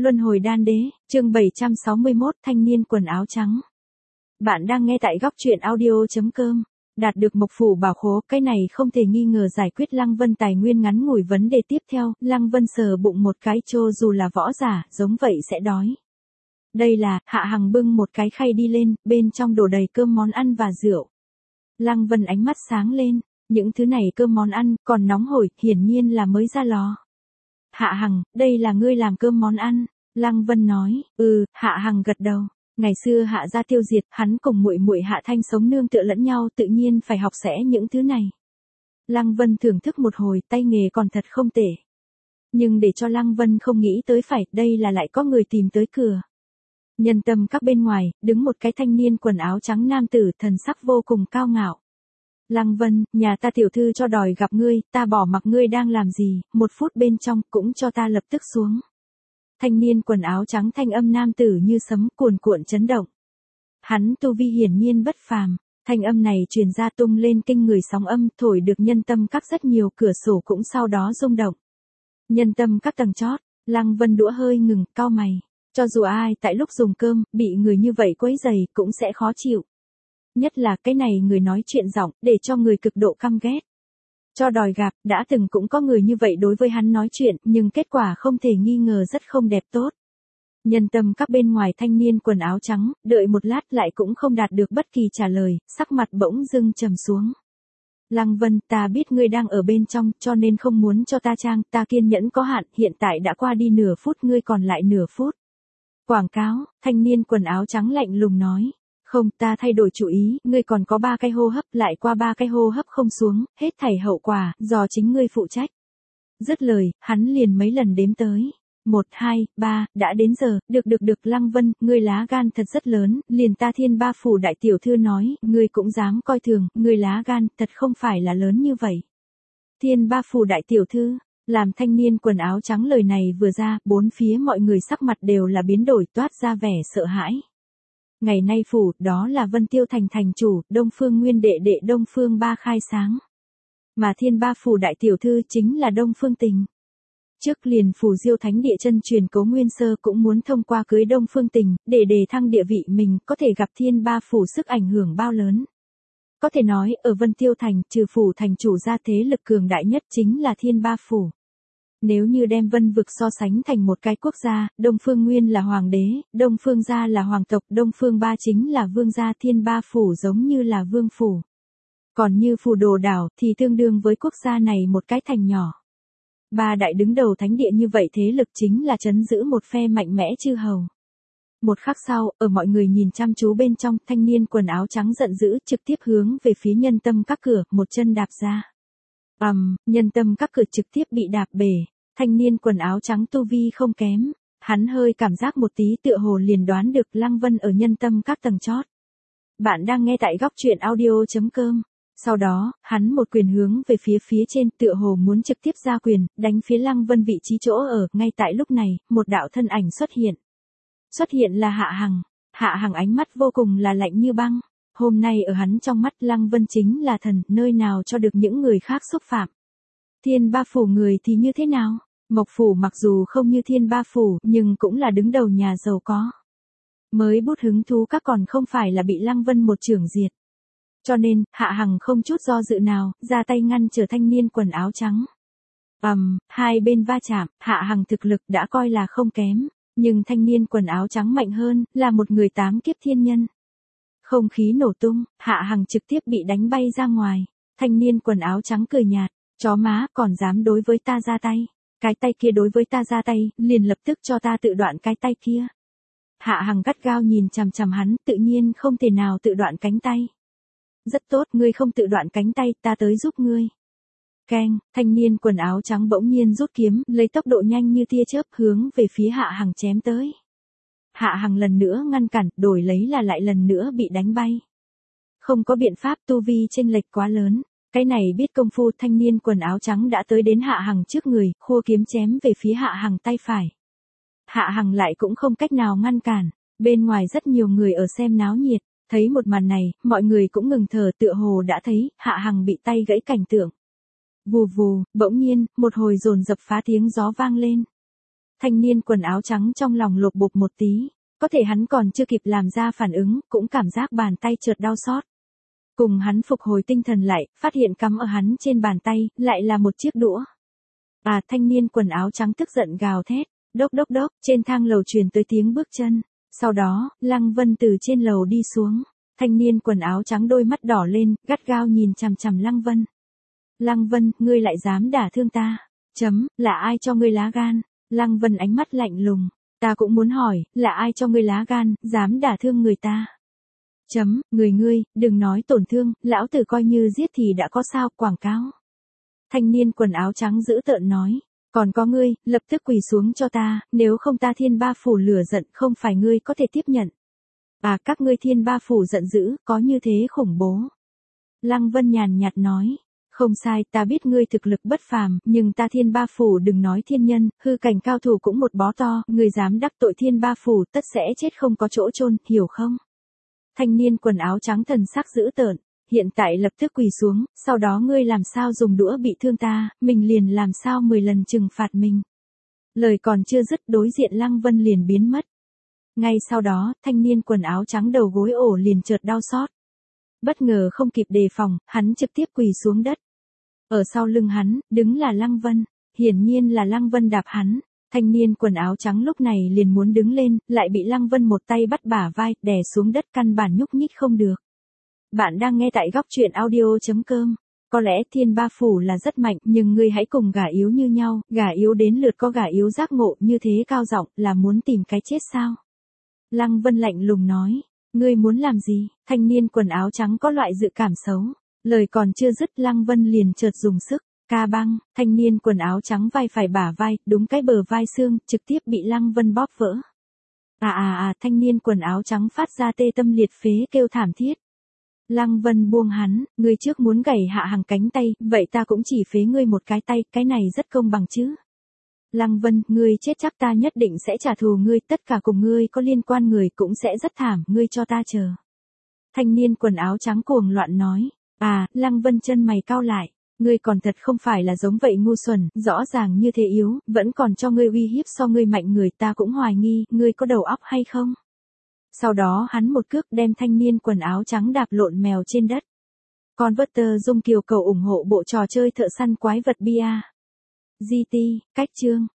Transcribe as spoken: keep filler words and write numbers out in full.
Luân hồi đan đế, chương bảy trăm sáu mươi mốt, thanh niên quần áo trắng. Bạn đang nghe tại góc truyện audio.com. Đạt được mộc phủ bảo khố, cái này không thể nghi ngờ giải quyết Lăng Vân tài nguyên ngắn ngủi. Vấn đề tiếp theo, Lăng Vân sờ bụng một cái, cho dù là võ giả, giống vậy sẽ đói. Đây là, Hạ Hằng bưng một cái khay đi lên, bên trong đổ đầy cơm món ăn và rượu. Lăng Vân ánh mắt sáng lên, những thứ này cơm món ăn, còn nóng hổi, hiển nhiên là mới ra lò. Hạ Hằng, đây là ngươi làm cơm món ăn. Lăng Vân nói, ừ, Hạ Hằng gật đầu. Ngày xưa Hạ gia tiêu diệt, hắn cùng muội muội Hạ Thanh sống nương tựa lẫn nhau, tự nhiên phải học sẽ những thứ này. Lăng Vân thưởng thức một hồi, tay nghề còn thật không tệ. Nhưng để cho Lăng Vân không nghĩ tới phải, đây là lại có người tìm tới cửa. Nhân tâm các bên ngoài, đứng một cái thanh niên quần áo trắng nam tử, thần sắc vô cùng cao ngạo. Lăng Vân, nhà ta tiểu thư cho đòi gặp ngươi, ta bỏ mặc ngươi đang làm gì, một phút bên trong, cũng cho ta lập tức xuống. Thanh niên quần áo trắng thanh âm nam tử như sấm cuồn cuộn chấn động. Hắn tu vi hiển nhiên bất phàm, thanh âm này truyền ra tung lên kinh người sóng âm, thổi được nhân tâm các rất nhiều cửa sổ cũng sau đó rung động. Nhân tâm các tầng chót, Lăng Vân đũa hơi ngừng, cau mày. Cho dù ai tại lúc dùng cơm, bị người như vậy quấy rầy, cũng sẽ khó chịu. Nhất là cái này người nói chuyện giọng, để cho người cực độ căm ghét. Cho đòi gặp, đã từng cũng có người như vậy đối với hắn nói chuyện, nhưng kết quả không thể nghi ngờ rất không đẹp tốt. Nhân tâm các bên ngoài thanh niên quần áo trắng, đợi một lát lại cũng không đạt được bất kỳ trả lời, sắc mặt bỗng dưng trầm xuống. Lăng Vân, ta biết ngươi đang ở bên trong, cho nên không muốn cho ta trang, ta kiên nhẫn có hạn, hiện tại đã qua đi nửa phút, ngươi còn lại nửa phút. Quảng cáo, thanh niên quần áo trắng lạnh lùng nói. Không, ta thay đổi chủ ý, ngươi còn có ba cái hô hấp, lại qua ba cái hô hấp không xuống, hết thảy hậu quả, do chính ngươi phụ trách. Dứt lời, hắn liền mấy lần đếm tới. Một, hai, ba, đã đến giờ, được được được Lăng Vân, ngươi lá gan thật rất lớn, liền ta Thiên Ba Phủ đại tiểu thư nói, ngươi cũng dám coi thường, ngươi lá gan, thật không phải là lớn như vậy. Thiên Ba Phủ đại tiểu thư, làm thanh niên quần áo trắng lời này vừa ra, bốn phía mọi người sắc mặt đều là biến đổi toát ra vẻ sợ hãi. Ngày nay phủ, đó là Vân Tiêu Thành thành chủ, Đông Phương Nguyên đệ đệ Đông Phương Ba khai sáng. Mà Thiên Ba Phủ đại tiểu thư chính là Đông Phương Tình. Trước liền phủ Diêu Thánh địa chân truyền Cố Nguyên Sơ cũng muốn thông qua cưới Đông Phương Tình, để đề thăng địa vị mình, có thể gặp Thiên Ba Phủ sức ảnh hưởng bao lớn. Có thể nói, ở Vân Tiêu Thành, trừ phủ thành chủ ra thế lực cường đại nhất chính là Thiên Ba Phủ. Nếu như đem Vân vực so sánh thành một cái quốc gia, Đông Phương Nguyên là hoàng đế, Đông Phương gia là hoàng tộc, Đông Phương Ba chính là vương gia, Thiên Ba Phủ giống như là vương phủ. Còn như Phù Đồ đảo thì tương đương với quốc gia này một cái thành nhỏ. Ba đại đứng đầu thánh địa như vậy thế lực chính là trấn giữ một phe mạnh mẽ chư hầu. Một khắc sau, ở mọi người nhìn chăm chú bên trong, thanh niên quần áo trắng giận dữ trực tiếp hướng về phía nhân tâm các cửa, một chân đạp ra. Ầm, um, nhân tâm các cửa trực tiếp bị đạp bể, thanh niên quần áo trắng tu vi không kém, hắn hơi cảm giác một tí tựa hồ liền đoán được Lăng Vân ở nhân tâm các tầng chót. Bạn đang nghe tại góc truyện audio.com. Sau đó, hắn một quyền hướng về phía phía trên tựa hồ muốn trực tiếp ra quyền, đánh phía Lăng Vân vị trí chỗ ở, ngay tại lúc này, một đạo thân ảnh xuất hiện. Xuất hiện là Hạ Hằng, Hạ Hằng ánh mắt vô cùng là lạnh như băng. Hôm nay ở hắn trong mắt Lăng Vân chính là thần, nơi nào cho được những người khác xúc phạm. Thiên Ba Phủ người thì như thế nào? Mộc Phủ mặc dù không như Thiên Ba Phủ, nhưng cũng là đứng đầu nhà giàu có. Mới bút hứng thú các còn không phải là bị Lăng Vân một chưởng diệt. Cho nên, Hạ Hằng không chút do dự nào, ra tay ngăn trở thanh niên quần áo trắng. Ầm, um, hai bên va chạm, Hạ Hằng thực lực đã coi là không kém, nhưng thanh niên quần áo trắng mạnh hơn, là một người tám kiếp thiên nhân. Không khí nổ tung, Hạ Hằng trực tiếp bị đánh bay ra ngoài. Thanh niên quần áo trắng cười nhạt, chó má còn dám đối với ta ra tay. Cái tay kia đối với ta ra tay, liền lập tức cho ta tự đoạn cái tay kia. Hạ Hằng gắt gao nhìn chằm chằm hắn, tự nhiên không thể nào tự đoạn cánh tay. Rất tốt, ngươi không tự đoạn cánh tay, ta tới giúp ngươi. Keng, thanh niên quần áo trắng bỗng nhiên rút kiếm, lấy tốc độ nhanh như tia chớp hướng về phía Hạ Hằng chém tới. Hạ Hằng lần nữa ngăn cản, đổi lấy là lại lần nữa bị đánh bay. Không có biện pháp, tu vi chênh lệch quá lớn. Cái này biết công phu, thanh niên quần áo trắng đã tới đến Hạ Hằng trước người, khua kiếm chém về phía Hạ Hằng tay phải. Hạ Hằng lại cũng không cách nào ngăn cản. Bên ngoài rất nhiều người ở xem náo nhiệt, thấy một màn này, mọi người cũng ngừng thở, tựa hồ đã thấy Hạ Hằng bị tay gãy cảnh tượng. Vù vù, bỗng nhiên, một hồi dồn dập phá tiếng gió vang lên. Thanh niên quần áo trắng trong lòng lột bột một tí. Có thể hắn còn chưa kịp làm ra phản ứng, cũng cảm giác bàn tay chợt đau xót. Cùng hắn phục hồi tinh thần lại, phát hiện cắm ở hắn trên bàn tay, lại là một chiếc đũa. À, thanh niên quần áo trắng tức giận gào thét. Đốc đốc đốc, trên thang lầu truyền tới tiếng bước chân. Sau đó, Lăng Vân từ trên lầu đi xuống. Thanh niên quần áo trắng đôi mắt đỏ lên, gắt gao nhìn chằm chằm Lăng Vân. Lăng Vân, ngươi lại dám đả thương ta. Chấm, là ai cho ngươi lá gan? Lăng Vân ánh mắt lạnh lùng. Ta cũng muốn hỏi, là ai cho ngươi lá gan, dám đả thương người ta? Chấm, người ngươi, đừng nói tổn thương, lão tử coi như giết thì đã có sao, quảng cáo. Thanh niên quần áo trắng dữ tợn nói. Còn có ngươi, lập tức quỳ xuống cho ta, nếu không ta thiên ba phủ lửa giận không phải ngươi có thể tiếp nhận. À, các ngươi thiên ba phủ giận dữ, có như thế khủng bố. Lăng Vân nhàn nhạt nói. Không sai, ta biết ngươi thực lực bất phàm, nhưng ta thiên ba phủ đừng nói thiên nhân, hư cảnh cao thủ cũng một bó to, ngươi dám đắc tội thiên ba phủ tất sẽ chết không có chỗ chôn, hiểu không? Thanh niên quần áo trắng thần sắc dữ tợn, hiện tại lập tức quỳ xuống, sau đó ngươi làm sao dùng đũa bị thương ta, mình liền làm sao mười lần trừng phạt mình. Lời còn chưa dứt đối diện Lăng Vân liền biến mất. Ngay sau đó, thanh niên quần áo trắng đầu gối ổ liền chợt đau xót. Bất ngờ không kịp đề phòng, hắn trực tiếp quỳ xuống đất. Ở sau lưng hắn, đứng là Lăng Vân, hiển nhiên là Lăng Vân đạp hắn. Thanh niên quần áo trắng lúc này liền muốn đứng lên, lại bị Lăng Vân một tay bắt bả vai, đè xuống đất căn bản nhúc nhích không được. Bạn đang nghe tại góc truyện audio chấm com. Có lẽ thiên ba phủ là rất mạnh, nhưng ngươi hãy cùng gà yếu như nhau, gà yếu đến lượt có gà yếu giác ngộ như thế cao giọng là muốn tìm cái chết sao? Lăng Vân lạnh lùng nói, ngươi muốn làm gì? Thanh niên quần áo trắng có loại dự cảm xấu. Lời còn chưa dứt Lăng Vân liền chợt dùng sức, ca băng, thanh niên quần áo trắng vai phải bả vai, đúng cái bờ vai xương, trực tiếp bị Lăng Vân bóp vỡ. À à à, thanh niên quần áo trắng phát ra tê tâm liệt phế kêu thảm thiết. Lăng Vân buông hắn, ngươi trước muốn gảy hạ hàng cánh tay, vậy ta cũng chỉ phế ngươi một cái tay, cái này rất công bằng chứ. Lăng Vân, ngươi chết chắc ta nhất định sẽ trả thù ngươi, tất cả cùng ngươi có liên quan người cũng sẽ rất thảm, ngươi cho ta chờ. Thanh niên quần áo trắng cuồng loạn nói, à, Lăng Vân chân mày cau lại, ngươi còn thật không phải là giống vậy ngu xuẩn, rõ ràng như thế yếu, vẫn còn cho ngươi uy hiếp so ngươi mạnh người ta cũng hoài nghi, ngươi có đầu óc hay không? Sau đó hắn một cước đem thanh niên quần áo trắng đạp lộn mèo trên đất. Converter Dung Kiều cầu ủng hộ bộ trò chơi thợ săn quái vật bia. giê tê, cách chương.